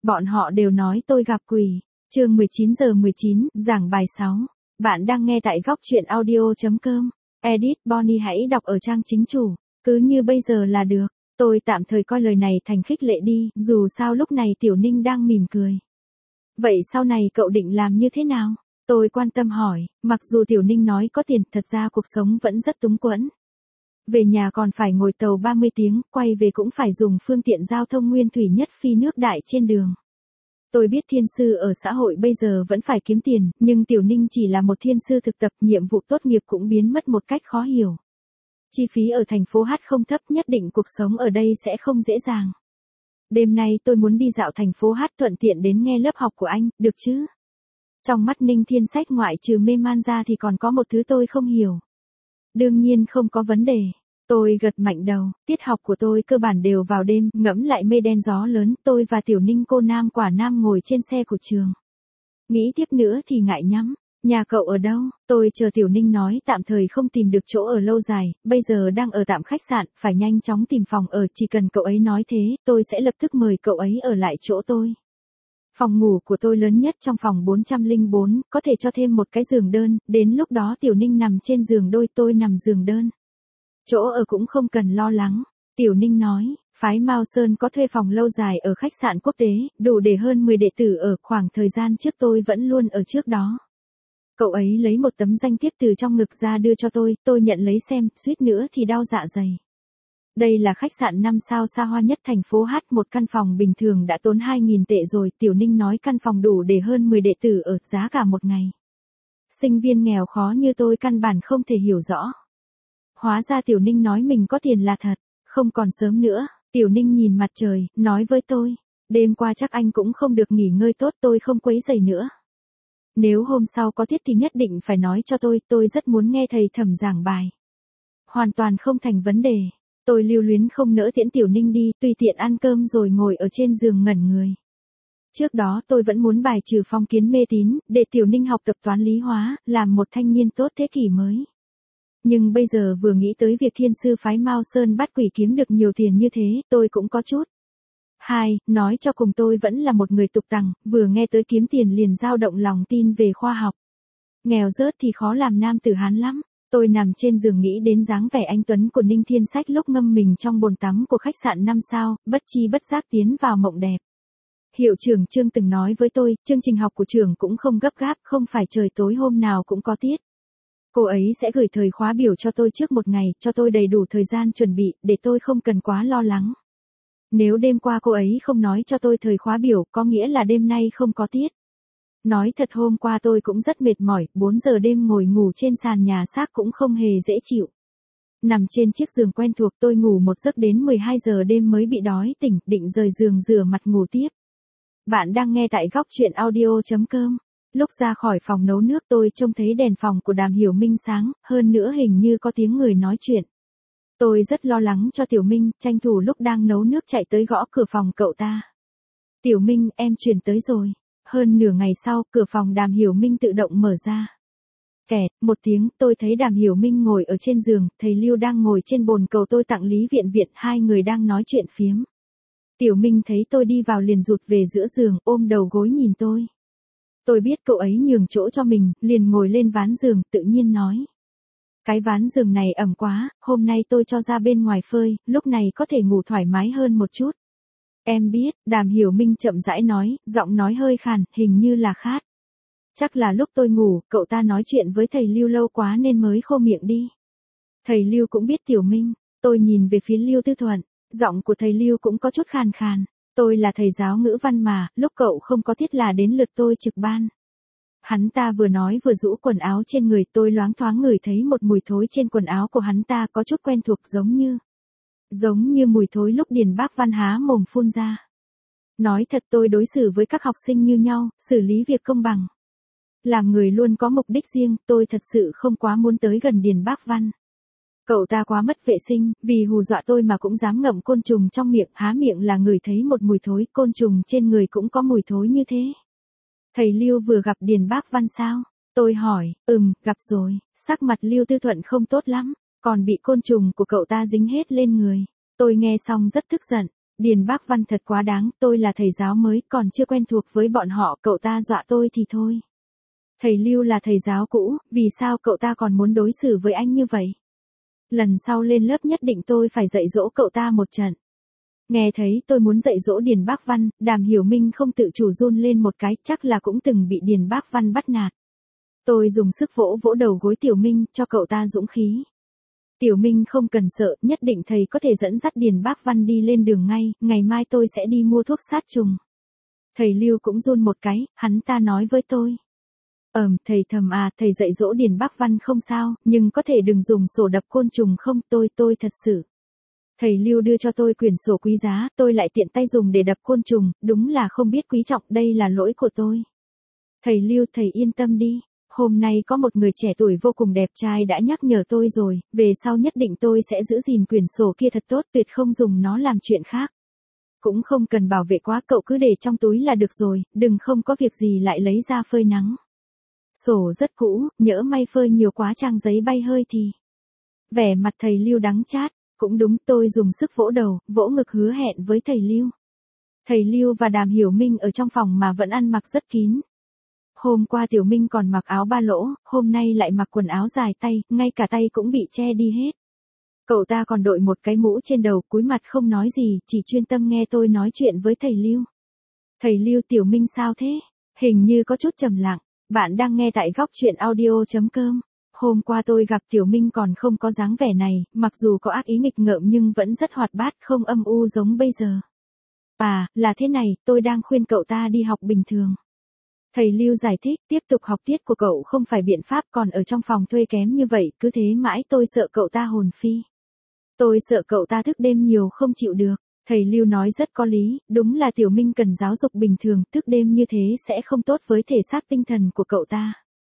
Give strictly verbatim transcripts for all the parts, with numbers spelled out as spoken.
Bọn họ đều nói tôi gặp quỷ. Chương mười chín giờ mười chín, giảng bài sáu. Bạn đang nghe tại góc truyện audio chấm com. Edit Bonnie hãy đọc ở trang chính chủ. Cứ như bây giờ là được. Tôi tạm thời coi lời này thành khích lệ đi, dù sao lúc này Tiểu Ninh đang mỉm cười. Vậy sau này cậu định làm như thế nào? Tôi quan tâm hỏi, mặc dù Tiểu Ninh nói có tiền, thật ra cuộc sống vẫn rất túng quẫn. Về nhà còn phải ngồi tàu ba mươi tiếng, quay về cũng phải dùng phương tiện giao thông nguyên thủy nhất phi nước đại trên đường. Tôi biết thiên sư ở xã hội bây giờ vẫn phải kiếm tiền, nhưng Tiểu Ninh chỉ là một thiên sư thực tập, nhiệm vụ tốt nghiệp cũng biến mất một cách khó hiểu. Chi phí ở thành phố Hát không thấp, nhất định cuộc sống ở đây sẽ không dễ dàng. Đêm nay tôi muốn đi dạo thành phố Hát thuận tiện đến nghe lớp học của anh, được chứ? Trong mắt Ninh Thiên Sách ngoại trừ mê man ra thì còn có một thứ tôi không hiểu. Đương nhiên không có vấn đề. Tôi gật mạnh đầu, tiết học của tôi cơ bản đều vào đêm, ngẫm lại mây đen gió lớn, tôi và Tiểu Ninh cô nam quả nam ngồi trên xe của trường. Nghĩ tiếp nữa thì ngại nhắm. Nhà cậu ở đâu? Tôi chờ Tiểu Ninh nói tạm thời không tìm được chỗ ở lâu dài, bây giờ đang ở tạm khách sạn, phải nhanh chóng tìm phòng ở, chỉ cần cậu ấy nói thế, tôi sẽ lập tức mời cậu ấy ở lại chỗ tôi. Phòng ngủ của tôi lớn nhất trong phòng bốn trăm lẻ bốn, có thể cho thêm một cái giường đơn, đến lúc đó Tiểu Ninh nằm trên giường đôi, tôi nằm giường đơn. Chỗ ở cũng không cần lo lắng. Tiểu Ninh nói, phái Mao Sơn có thuê phòng lâu dài ở khách sạn quốc tế, đủ để hơn mười đệ tử ở, khoảng thời gian trước tôi vẫn luôn ở trước đó. Cậu ấy lấy một tấm danh thiếp từ trong ngực ra đưa cho tôi, tôi nhận lấy xem, suýt nữa thì đau dạ dày. Đây là khách sạn năm sao xa hoa nhất thành phố Hát, một căn phòng bình thường đã tốn hai nghìn tệ rồi, Tiểu Ninh nói căn phòng đủ để hơn mười đệ tử ở, giá cả một ngày. Sinh viên nghèo khó như tôi căn bản không thể hiểu rõ. Hóa ra Tiểu Ninh nói mình có tiền là thật, không còn sớm nữa, Tiểu Ninh nhìn mặt trời, nói với tôi, đêm qua chắc anh cũng không được nghỉ ngơi tốt, tôi không quấy rầy nữa. Nếu hôm sau có tiết thì nhất định phải nói cho tôi, tôi rất muốn nghe thầy Thẩm giảng bài. Hoàn toàn không thành vấn đề. Tôi lưu luyến không nỡ tiễn Tiểu Ninh đi, tùy tiện ăn cơm rồi ngồi ở trên giường ngẩn người. Trước đó tôi vẫn muốn bài trừ phong kiến mê tín, để Tiểu Ninh học tập toán lý hóa, làm một thanh niên tốt thế kỷ mới. Nhưng bây giờ vừa nghĩ tới việc thiên sư phái Mao Sơn bắt quỷ kiếm được nhiều tiền như thế, tôi cũng có chút. Hai, nói cho cùng tôi vẫn là một người tục tằng, vừa nghe tới kiếm tiền liền dao động lòng tin về khoa học. Nghèo rớt thì khó làm nam tử Hán lắm. Tôi nằm trên giường nghĩ đến dáng vẻ anh tuấn của Ninh Thiên Sách lúc ngâm mình trong bồn tắm của khách sạn năm sao, bất chi bất giác tiến vào mộng đẹp. Hiệu trưởng Trương từng nói với tôi, chương trình học của trường cũng không gấp gáp, không phải trời tối hôm nào cũng có tiết. Cô ấy sẽ gửi thời khóa biểu cho tôi trước một ngày, cho tôi đầy đủ thời gian chuẩn bị, để tôi không cần quá lo lắng. Nếu đêm qua cô ấy không nói cho tôi thời khóa biểu, có nghĩa là đêm nay không có tiết. Nói thật hôm qua tôi cũng rất mệt mỏi, bốn giờ đêm ngồi ngủ trên sàn nhà xác cũng không hề dễ chịu. Nằm trên chiếc giường quen thuộc tôi ngủ một giấc đến mười hai giờ đêm mới bị đói tỉnh, định rời giường rửa mặt ngủ tiếp. Bạn đang nghe tại góc truyện audio chấm com. Lúc ra khỏi phòng nấu nước tôi trông thấy đèn phòng của Đàm Hiểu Minh sáng, hơn nữa hình như có tiếng người nói chuyện. Tôi rất lo lắng cho Tiểu Minh, tranh thủ lúc đang nấu nước chạy tới gõ cửa phòng cậu ta. Tiểu Minh, em chuyển tới rồi. Hơn nửa ngày sau, cửa phòng Đàm Hiểu Minh tự động mở ra. Kẹt, một tiếng, tôi thấy Đàm Hiểu Minh ngồi ở trên giường, thầy Lưu đang ngồi trên bồn cầu tôi tặng Lý Viện Viện, hai người đang nói chuyện phiếm. Tiểu Minh thấy tôi đi vào liền rụt về giữa giường, ôm đầu gối nhìn tôi. Tôi biết cậu ấy nhường chỗ cho mình, liền ngồi lên ván giường, tự nhiên nói. Cái ván giường này ẩm quá, hôm nay tôi cho ra bên ngoài phơi, lúc này có thể ngủ thoải mái hơn một chút. Em biết, Đàm Hiểu Minh chậm rãi nói, giọng nói hơi khàn, hình như là khát. Chắc là lúc tôi ngủ, cậu ta nói chuyện với thầy Lưu lâu quá nên mới khô miệng đi. Thầy Lưu cũng biết Tiểu Minh, tôi nhìn về phía Lưu Tư Thuận, giọng của thầy Lưu cũng có chút khàn khàn. Tôi là thầy giáo ngữ văn mà, lúc cậu không có tiết là đến lượt tôi trực ban. Hắn ta vừa nói vừa rũ quần áo trên người, tôi loáng thoáng ngửi thấy một mùi thối trên quần áo của hắn ta có chút quen thuộc, giống như Giống như mùi thối lúc Điền Bác Văn há mồm phun ra. Nói thật tôi đối xử với các học sinh như nhau, xử lý việc công bằng. Làm người luôn có mục đích riêng, tôi thật sự không quá muốn tới gần Điền Bác Văn. Cậu ta quá mất vệ sinh, vì hù dọa tôi mà cũng dám ngậm côn trùng trong miệng, há miệng là ngửi thấy một mùi thối, côn trùng trên người cũng có mùi thối như thế. Thầy Lưu vừa gặp Điền Bác Văn sao? Tôi hỏi, ừm, gặp rồi, sắc mặt Lưu Tư Thuận không tốt lắm, còn bị côn trùng của cậu ta dính hết lên người. Tôi nghe xong rất tức giận, Điền Bác Văn thật quá đáng, tôi là thầy giáo mới, còn chưa quen thuộc với bọn họ, cậu ta dọa tôi thì thôi. Thầy Lưu là thầy giáo cũ, vì sao cậu ta còn muốn đối xử với anh như vậy? Lần sau lên lớp nhất định tôi phải dạy dỗ cậu ta một trận. Nghe thấy tôi muốn dạy dỗ Điền Bác Văn, Đàm Hiểu Minh không tự chủ run lên một cái, chắc là cũng từng bị Điền Bác Văn bắt nạt. Tôi dùng sức vỗ vỗ đầu gối Tiểu Minh, cho cậu ta dũng khí. Tiểu Minh không cần sợ, nhất định thầy có thể dẫn dắt Điền Bác Văn đi lên đường ngay, ngày mai tôi sẽ đi mua thuốc sát trùng. Thầy Lưu cũng run một cái, hắn ta nói với tôi. Ờm, thầy thầm à, thầy dạy dỗ Điền Bác Văn không sao, nhưng có thể đừng dùng sổ đập côn trùng không, tôi, tôi thật sự. Thầy Lưu đưa cho tôi quyển sổ quý giá, tôi lại tiện tay dùng để đập côn trùng, đúng là không biết quý trọng, đây là lỗi của tôi. Thầy Lưu, thầy yên tâm đi. Hôm nay có một người trẻ tuổi vô cùng đẹp trai đã nhắc nhở tôi rồi, về sau nhất định tôi sẽ giữ gìn quyển sổ kia thật tốt, tuyệt không dùng nó làm chuyện khác. Cũng không cần bảo vệ quá, cậu cứ để trong túi là được rồi, đừng không có việc gì lại lấy ra phơi nắng. Sổ rất cũ, nhỡ may phơi nhiều quá trang giấy bay hơi thì. Vẻ mặt thầy Lưu đắng chát, cũng đúng, tôi dùng sức vỗ đầu, vỗ ngực hứa hẹn với thầy Lưu. Thầy Lưu và Đàm Hiểu Minh ở trong phòng mà vẫn ăn mặc rất kín. Hôm qua Tiểu Minh còn mặc áo ba lỗ, hôm nay lại mặc quần áo dài tay, ngay cả tay cũng bị che đi hết. Cậu ta còn đội một cái mũ trên đầu, cúi mặt không nói gì, chỉ chuyên tâm nghe tôi nói chuyện với thầy Lưu. Thầy Lưu, Tiểu Minh sao thế? Hình như có chút trầm lặng. Bạn đang nghe tại góc truyện audio chấm com. Hôm qua tôi gặp Tiểu Minh còn không có dáng vẻ này, mặc dù có ác ý nghịch ngợm nhưng vẫn rất hoạt bát, không âm u giống bây giờ. À, là thế này, tôi đang khuyên cậu ta đi học bình thường. Thầy Lưu giải thích, tiếp tục học tiết của cậu không phải biện pháp, còn ở trong phòng thuê kém như vậy, cứ thế mãi tôi sợ cậu ta hồn phi. Tôi sợ cậu ta thức đêm nhiều không chịu được. Thầy Lưu nói rất có lý, đúng là Tiểu Minh cần giáo dục bình thường, thức đêm như thế sẽ không tốt với thể xác tinh thần của cậu ta.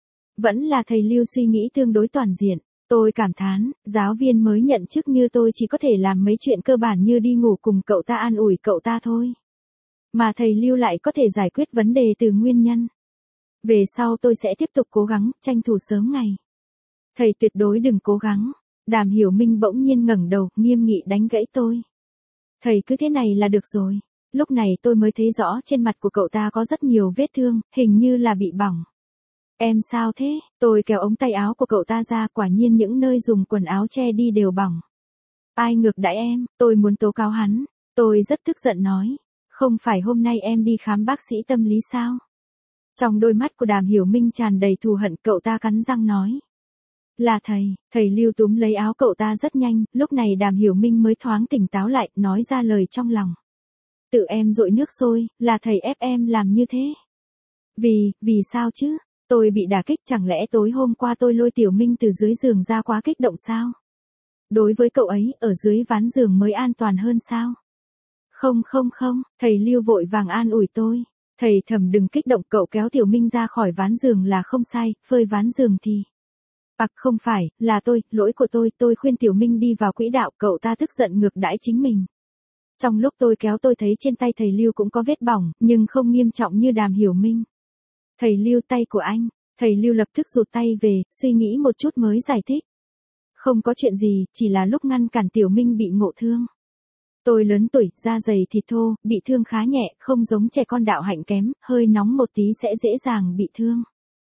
Vẫn là thầy Lưu suy nghĩ tương đối toàn diện. Tôi cảm thán, giáo viên mới nhận chức như tôi chỉ có thể làm mấy chuyện cơ bản như đi ngủ cùng cậu ta, an ủi cậu ta thôi. Mà thầy Lưu lại có thể giải quyết vấn đề từ nguyên nhân. Về sau tôi sẽ tiếp tục cố gắng, tranh thủ sớm ngày. Thầy tuyệt đối đừng cố gắng. Đàm Hiểu Minh bỗng nhiên ngẩng đầu, nghiêm nghị đánh gãy tôi. Thầy cứ thế này là được rồi. Lúc này tôi mới thấy rõ trên mặt của cậu ta có rất nhiều vết thương, hình như là bị bỏng. Em sao thế? Tôi kéo ống tay áo của cậu ta ra, quả nhiên những nơi dùng quần áo che đi đều bỏng. Ai ngược đãi em? Tôi muốn tố cáo hắn. Tôi rất tức giận nói. Không phải hôm nay em đi khám bác sĩ tâm lý sao? Trong đôi mắt của Đàm Hiểu Minh tràn đầy thù hận, cậu ta cắn răng nói. Là thầy, thầy Lưu túm lấy áo cậu ta rất nhanh, lúc này Đàm Hiểu Minh mới thoáng tỉnh táo lại, nói ra lời trong lòng. Tự em dội nước sôi, là thầy ép em làm như thế. Vì, vì sao chứ? Tôi bị đả kích, chẳng lẽ tối hôm qua tôi lôi Tiểu Minh từ dưới giường ra quá kích động sao? Đối với cậu ấy, ở dưới ván giường mới an toàn hơn sao? Không không không, thầy Lưu vội vàng an ủi tôi. Thầy Thẩm đừng kích động, cậu kéo Tiểu Minh ra khỏi ván giường là không sai, phơi ván giường thì. Ặc không phải, là tôi, lỗi của tôi, tôi khuyên Tiểu Minh đi vào quỹ đạo, cậu ta tức giận ngược đãi chính mình. Trong lúc tôi kéo tôi thấy trên tay thầy Lưu cũng có vết bỏng, nhưng không nghiêm trọng như Đàm Hiểu Minh. Thầy Lưu, tay của anh. Thầy Lưu lập tức rụt tay về, suy nghĩ một chút mới giải thích. Không có chuyện gì, chỉ là lúc ngăn cản Tiểu Minh bị ngộ thương. Tôi lớn tuổi, da dày thịt thô, bị thương khá nhẹ, không giống trẻ con đạo hạnh kém, hơi nóng một tí sẽ dễ dàng bị thương.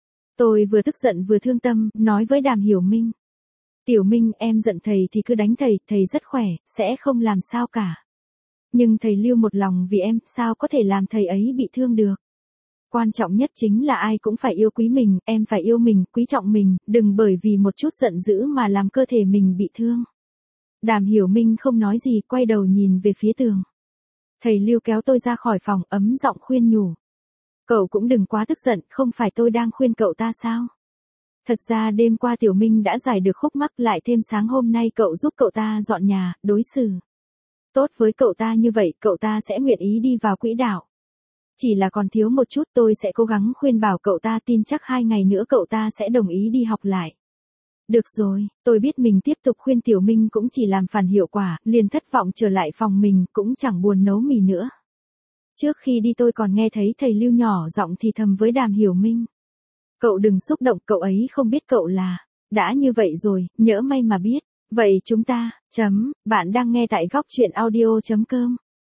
Tôi vừa tức giận vừa thương tâm, nói với Đàm Hiểu Minh. Tiểu Minh, em giận thầy thì cứ đánh thầy, thầy rất khỏe, sẽ không làm sao cả. Nhưng thầy Lưu một lòng vì em, sao có thể làm thầy ấy bị thương được. Quan trọng nhất chính là ai cũng phải yêu quý mình, em phải yêu mình, quý trọng mình, đừng bởi vì một chút giận dữ mà làm cơ thể mình bị thương. Đàm Hiểu Minh không nói gì, quay đầu nhìn về phía tường. Thầy Lưu kéo tôi ra khỏi phòng, ấm giọng khuyên nhủ. Cậu cũng đừng quá tức giận, không phải tôi đang khuyên cậu ta sao? Thật ra đêm qua Tiểu Minh đã giải được khúc mắc, lại thêm sáng hôm nay cậu giúp cậu ta dọn nhà, đối xử tốt với cậu ta như vậy, cậu ta sẽ nguyện ý đi vào quỹ đạo. Chỉ là còn thiếu một chút, tôi sẽ cố gắng khuyên bảo cậu ta, tin chắc hai ngày nữa cậu ta sẽ đồng ý đi học lại. Được rồi, tôi biết mình tiếp tục khuyên Tiểu Minh cũng chỉ làm phản hiệu quả, liền thất vọng trở lại phòng mình, cũng chẳng buồn nấu mì nữa. Trước khi đi tôi còn nghe thấy thầy Lưu nhỏ giọng thì thầm với Đàm Hiểu Minh. Cậu đừng xúc động, cậu ấy không biết cậu là. Đã như vậy rồi, nhỡ may mà biết. Vậy chúng ta, chấm, bạn đang nghe tại góc truyện audio chấm com.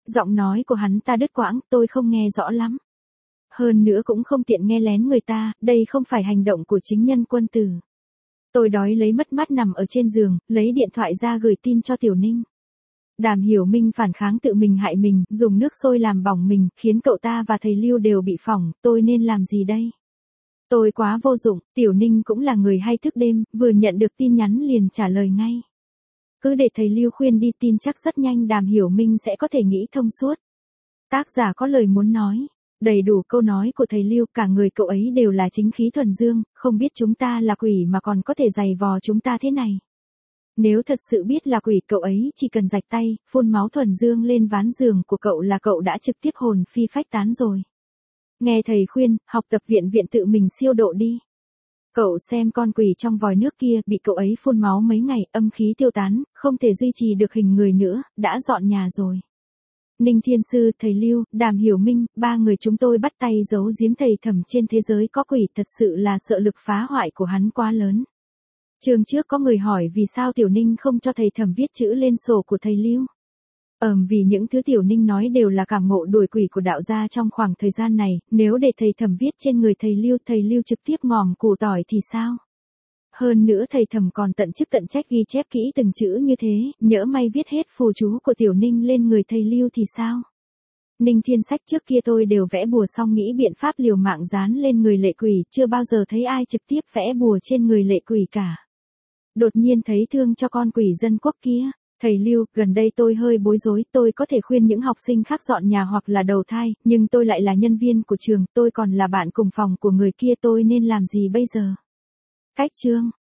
Giọng nói của hắn ta đứt quãng, tôi không nghe rõ lắm. Hơn nữa cũng không tiện nghe lén người ta, đây không phải hành động của chính nhân quân tử. Tôi đói lấy mất mát nằm ở trên giường, lấy điện thoại ra gửi tin cho Tiểu Ninh. Đàm Hiểu Minh phản kháng tự mình hại mình, dùng nước sôi làm bỏng mình, khiến cậu ta và thầy Lưu đều bị phỏng, tôi nên làm gì đây? Tôi quá vô dụng, Tiểu Ninh cũng là người hay thức đêm, vừa nhận được tin nhắn liền trả lời ngay. Cứ để thầy Lưu khuyên đi, tin chắc rất nhanh Đàm Hiểu Minh sẽ có thể nghĩ thông suốt. Tác giả có lời muốn nói. Đầy đủ câu nói của thầy Lưu, cả người cậu ấy đều là chính khí thuần dương, không biết chúng ta là quỷ mà còn có thể giày vò chúng ta thế này. Nếu thật sự biết là quỷ, cậu ấy chỉ cần rạch tay, phun máu thuần dương lên ván giường của cậu là cậu đã trực tiếp hồn phi phách tán rồi. Nghe thầy khuyên, học tập viện viện tự mình siêu độ đi. Cậu xem con quỷ trong vòi nước kia, bị cậu ấy phun máu mấy ngày, âm khí tiêu tán, không thể duy trì được hình người nữa, đã dọn nhà rồi. Ninh Thiên Sư, thầy Lưu, Đàm Hiểu Minh, ba người chúng tôi bắt tay giấu giếm thầy Thẩm trên thế giới có quỷ, thật sự là sợ lực phá hoại của hắn quá lớn. Chương trước có người hỏi vì sao Tiểu Ninh không cho thầy Thẩm viết chữ lên sổ của thầy Lưu. Ờm vì những thứ Tiểu Ninh nói đều là cảm ngộ đuổi quỷ của đạo gia trong khoảng thời gian này, nếu để thầy Thẩm viết trên người thầy Lưu, thầy Lưu trực tiếp ngòm củ tỏi thì sao? Hơn nữa thầy Thẩm còn tận chức tận trách ghi chép kỹ từng chữ như thế, nhỡ may viết hết phù chú của Tiểu Ninh lên người thầy Lưu thì sao? Ninh Thiên Sách trước kia tôi đều vẽ bùa xong nghĩ biện pháp liều mạng dán lên người lệ quỷ, chưa bao giờ thấy ai trực tiếp vẽ bùa trên người lệ quỷ cả. Đột nhiên thấy thương cho con quỷ dân quốc kia. Thầy Lưu, gần đây tôi hơi bối rối, tôi có thể khuyên những học sinh khác dọn nhà hoặc là đầu thai, nhưng tôi lại là nhân viên của trường, tôi còn là bạn cùng phòng của người kia, tôi nên làm gì bây giờ? Cách chương